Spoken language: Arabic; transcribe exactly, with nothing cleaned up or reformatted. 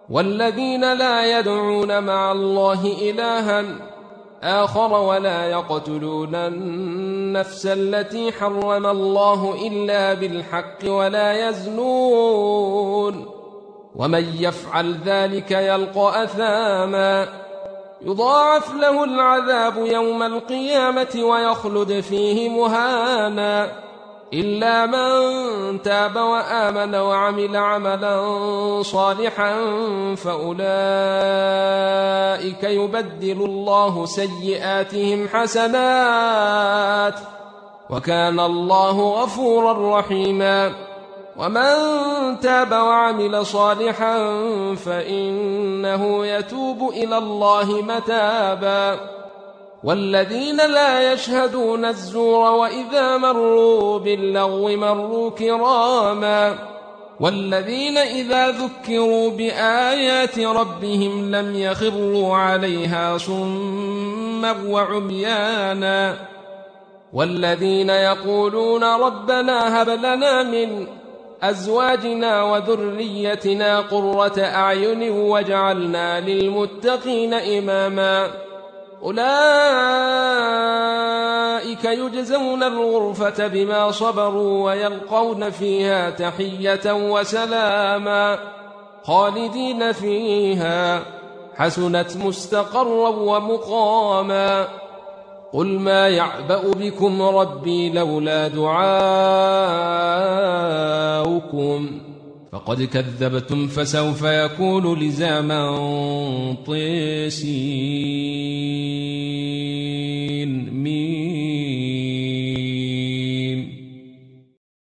والذين لا يدعون مع الله إلها آخر ولا يقتلون النفس التي حرم الله إلا بالحق ولا يزنون ومن يفعل ذلك يلقى أثاما يضاعف له العذاب يوم القيامة ويخلد فيه مهانا إلا من تاب وآمن وعمل عملا صالحا فأولئك يبدل الله سيئاتهم حسنات وكان الله غفورا رحيما ومن تاب وعمل صالحا فإنه يتوب إلى الله متابا والذين لا يشهدون الزور وإذا مروا باللغو مروا كراما والذين إذا ذكروا بآيات ربهم لم يخروا عليها صما وعميانا والذين يقولون ربنا هب لنا من أزواجنا وذريتنا قرة أعين واجعلنا للمتقين إماما أولئك يجزون الغرفة بما صبروا ويلقون فيها تحية وسلاما خالدين فيها حسنت مستقرا ومقاما قل ما يعبأ بكم ربي لولا دعاؤكم فقد كذبتم فسوف يكون لزاما طيسين.